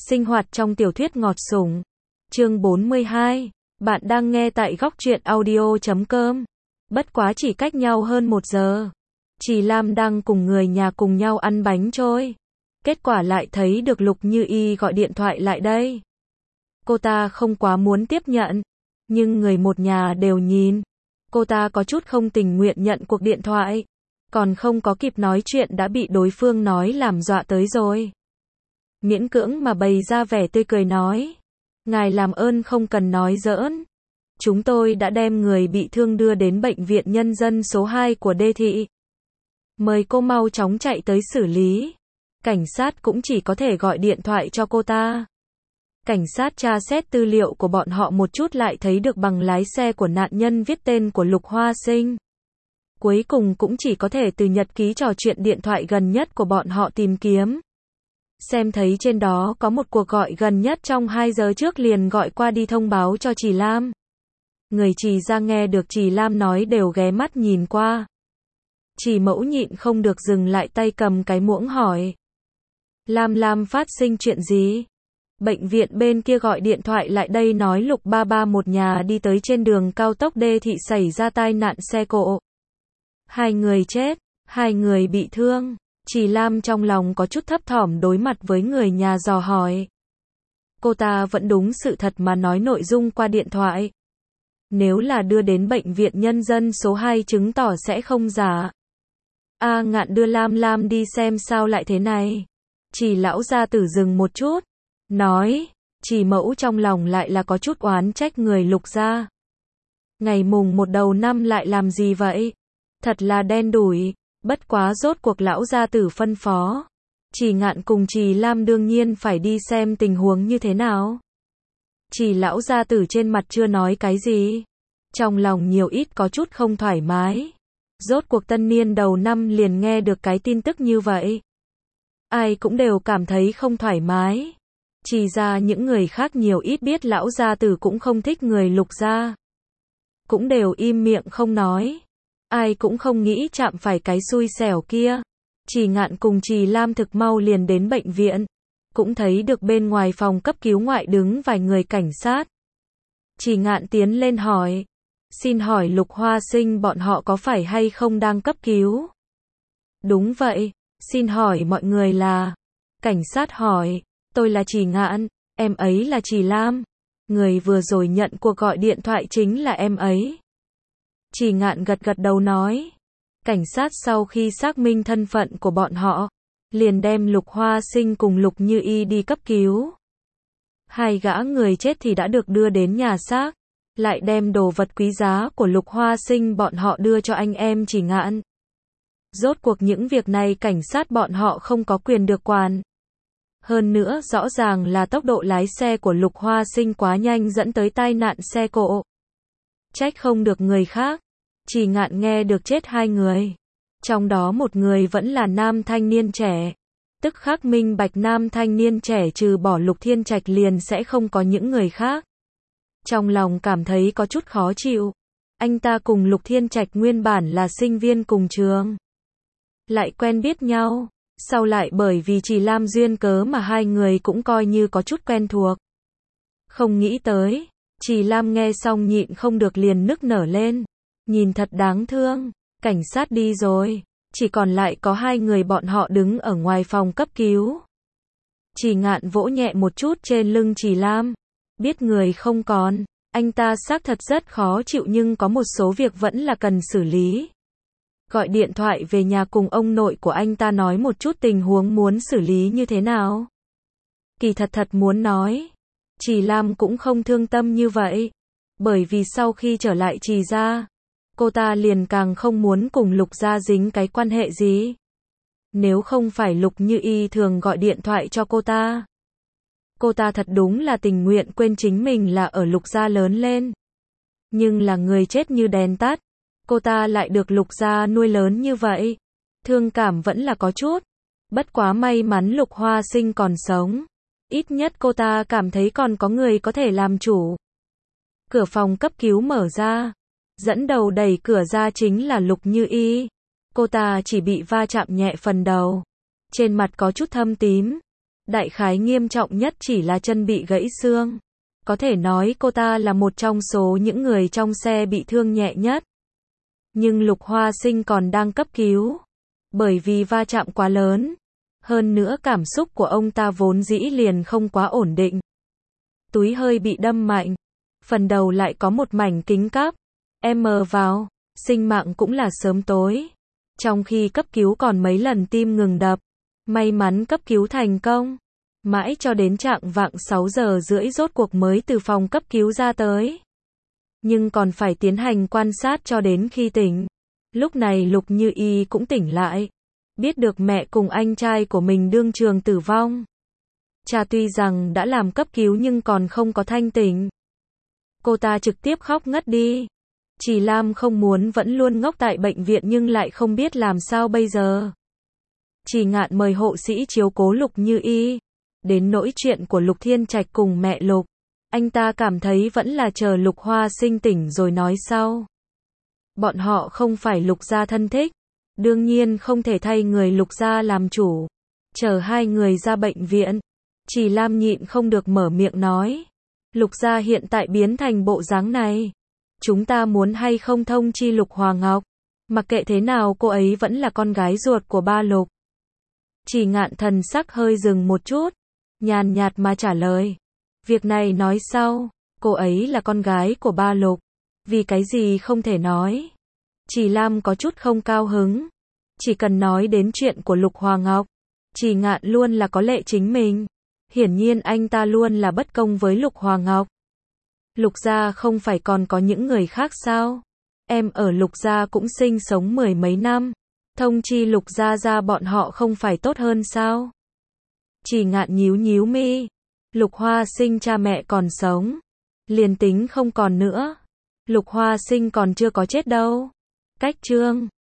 Sinh hoạt trong tiểu thuyết ngọt sủng. Chương 42. Bạn đang nghe tại góc truyện audio.com. Bất quá chỉ cách nhau hơn 1 giờ. Chị Lam đang cùng người nhà cùng nhau ăn bánh trôi. Kết quả lại thấy được Lục Như Y gọi điện thoại lại đây. Cô ta không quá muốn tiếp nhận, nhưng người một nhà đều nhìn. Cô ta có chút không tình nguyện nhận cuộc điện thoại. Còn không có kịp nói chuyện đã bị đối phương nói làm dọa tới rồi. Miễn cưỡng mà bày ra vẻ tươi cười nói. Ngài làm ơn không cần nói giỡn. Chúng tôi đã đem người bị thương đưa đến bệnh viện nhân dân số 2 của Đê Thị. Mời cô mau chóng chạy tới xử lý. Cảnh sát cũng chỉ có thể gọi điện thoại cho cô ta. Cảnh sát tra xét tư liệu của bọn họ một chút lại thấy được bằng lái xe của nạn nhân viết tên của Lục Hoa Sinh. Cuối cùng cũng chỉ có thể từ nhật ký trò chuyện điện thoại gần nhất của bọn họ tìm kiếm. Xem thấy trên đó có một cuộc gọi gần nhất trong 2 giờ trước liền gọi qua đi thông báo cho chị Lam. Người chị ra nghe được chị Lam nói đều ghé mắt nhìn qua. Chị Mẫu nhịn không được dừng lại tay cầm cái muỗng hỏi. Lam phát sinh chuyện gì? Bệnh viện bên kia gọi điện thoại lại đây nói Lục ba ba một nhà đi tới trên đường cao tốc Đê Thị xảy ra tai nạn xe cộ. 2 người chết, 2 người bị thương. Chị Lam trong lòng có chút thấp thỏm đối mặt với người nhà dò hỏi. Cô ta vẫn đúng sự thật mà nói nội dung qua điện thoại. Nếu là đưa đến bệnh viện nhân dân số 2 chứng tỏ sẽ không giả. Ngạn đưa Lam đi xem sao lại thế này. Chị lão gia tử dừng một chút. Nói, chị Mẫu trong lòng lại là có chút oán trách người Lục gia. Ngày mùng 1 đầu năm lại làm gì vậy? Thật là đen đủi. Bất quá rốt cuộc lão gia tử phân phó. Chị Ngạn cùng chị Lam đương nhiên phải đi xem tình huống như thế nào. Chị lão gia tử trên mặt chưa nói cái gì. Trong lòng nhiều ít có chút không thoải mái. Rốt cuộc tân niên đầu năm liền nghe được cái tin tức như vậy. Ai cũng đều cảm thấy không thoải mái. Chỉ ra những người khác nhiều ít biết lão gia tử cũng không thích người Lục gia. Cũng đều im miệng không nói. Ai cũng không nghĩ chạm phải cái xui xẻo kia. Chị Ngạn cùng chị Lam thực mau liền đến bệnh viện. Cũng thấy được bên ngoài phòng cấp cứu ngoại đứng vài người cảnh sát. Chị Ngạn tiến lên hỏi. Xin hỏi Lục Hoa Sinh bọn họ có phải hay không đang cấp cứu? Đúng vậy. Xin hỏi mọi người là? Cảnh sát hỏi. Tôi là chị Ngạn, em ấy là chị Lam. Người vừa rồi nhận cuộc gọi điện thoại chính là em ấy. Chị Ngạn gật đầu nói. Cảnh sát sau khi xác minh thân phận của bọn họ, liền đem Lục Hoa Sinh cùng Lục Như Y đi cấp cứu. 2 gã người chết thì đã được đưa đến nhà xác, lại đem đồ vật quý giá của Lục Hoa Sinh bọn họ đưa cho anh em chị Ngạn. Rốt cuộc những việc này cảnh sát bọn họ không có quyền được quản. Hơn nữa rõ ràng là tốc độ lái xe của Lục Hoa Sinh quá nhanh dẫn tới tai nạn xe cộ. Trách không được người khác. Chị Ngạn nghe được chết 2 người. Trong đó một người vẫn là nam thanh niên trẻ. Tức khắc minh bạch nam thanh niên trẻ trừ bỏ Lục Thiên Trạch liền sẽ không có những người khác. Trong lòng cảm thấy có chút khó chịu. Anh ta cùng Lục Thiên Trạch nguyên bản là sinh viên cùng trường. Lại quen biết nhau. Sau lại bởi vì chị Lam duyên cớ mà 2 người cũng coi như có chút quen thuộc. Không nghĩ tới. Chị Lam nghe xong nhịn không được liền nức nở lên. Nhìn thật đáng thương. Cảnh sát đi rồi. Chỉ còn lại có 2 người bọn họ đứng ở ngoài phòng cấp cứu. Chị Ngạn vỗ nhẹ một chút trên lưng chị Lam. Biết người không còn. Anh ta xác thật rất khó chịu nhưng có một số việc vẫn là cần xử lý. Gọi điện thoại về nhà cùng ông nội của anh ta nói một chút tình huống muốn xử lý như thế nào. Kỳ thật muốn nói. Chị Lam cũng không thương tâm như vậy. Bởi vì sau khi trở lại chị gia, cô ta liền càng không muốn cùng Lục gia dính cái quan hệ gì. Nếu không phải Lục Như Y thường gọi điện thoại cho cô ta thật đúng là tình nguyện quên chính mình là ở Lục gia lớn lên. Nhưng là người chết như đèn tắt. Cô ta lại được Lục gia nuôi lớn như vậy. Thương cảm vẫn là có chút. Bất quá may mắn Lục Hoa Sinh còn sống. Ít nhất cô ta cảm thấy còn có người có thể làm chủ. Cửa phòng cấp cứu mở ra. Dẫn đầu đẩy cửa ra chính là Lục Như Y. Cô ta chỉ bị va chạm nhẹ phần đầu. Trên mặt có chút thâm tím. Đại khái nghiêm trọng nhất chỉ là chân bị gãy xương. Có thể nói cô ta là một trong số những người trong xe bị thương nhẹ nhất. Nhưng Lục Hoa Sinh còn đang cấp cứu. Bởi vì va chạm quá lớn. Hơn nữa cảm xúc của ông ta vốn dĩ liền không quá ổn định. Túi hơi bị đâm mạnh. Phần đầu lại có một mảnh kính cắp. Vào. Sinh mạng cũng là sớm tối. Trong khi cấp cứu còn mấy lần tim ngừng đập. May mắn cấp cứu thành công. Mãi cho đến chạng vạng 6 giờ rưỡi rốt cuộc mới từ phòng cấp cứu ra tới. Nhưng còn phải tiến hành quan sát cho đến khi tỉnh. Lúc này Lục Như Y cũng tỉnh lại. Biết được mẹ cùng anh trai của mình đương trường tử vong. Cha tuy rằng đã làm cấp cứu nhưng còn không có thanh tỉnh. Cô ta trực tiếp khóc ngất đi. Chỉ Lam không muốn vẫn luôn ngốc tại bệnh viện nhưng lại không biết làm sao bây giờ. Chỉ Ngạn mời hộ sĩ chiếu cố Lục Như Y. Đến nỗi chuyện của Lục Thiên Trạch cùng mẹ Lục, anh ta cảm thấy vẫn là chờ Lục Hoa Sinh tỉnh rồi nói sau. Bọn họ không phải Lục gia thân thích, đương nhiên không thể thay người Lục gia làm chủ. Chờ hai người ra bệnh viện, Chỉ Lam nhịn không được mở miệng nói. Lục gia hiện tại biến thành bộ dáng này. Chúng ta muốn hay không thông chi Lục Hòa Ngọc. Mặc kệ thế nào cô ấy vẫn là con gái ruột của ba Lục. Chỉ Ngạn thần sắc hơi dừng một chút. Nhàn nhạt mà trả lời. Việc này nói sau. Cô ấy là con gái của ba Lục. Vì cái gì không thể nói. Chỉ Lam có chút không cao hứng. Chỉ cần nói đến chuyện của Lục Hòa Ngọc. Chỉ Ngạn luôn là có lệ chính mình. Hiển nhiên anh ta luôn là bất công với Lục Hòa Ngọc. Lục gia không phải còn có những người khác sao? Em ở Lục gia cũng sinh sống mười mấy năm. Thông chi Lục gia ra bọn họ không phải tốt hơn sao? Chỉ Ngạn nhíu nhíu mi. Lục Hoa Sinh cha mẹ còn sống. Liền tính không còn nữa. Lục Hoa Sinh còn chưa có chết đâu. Cách chương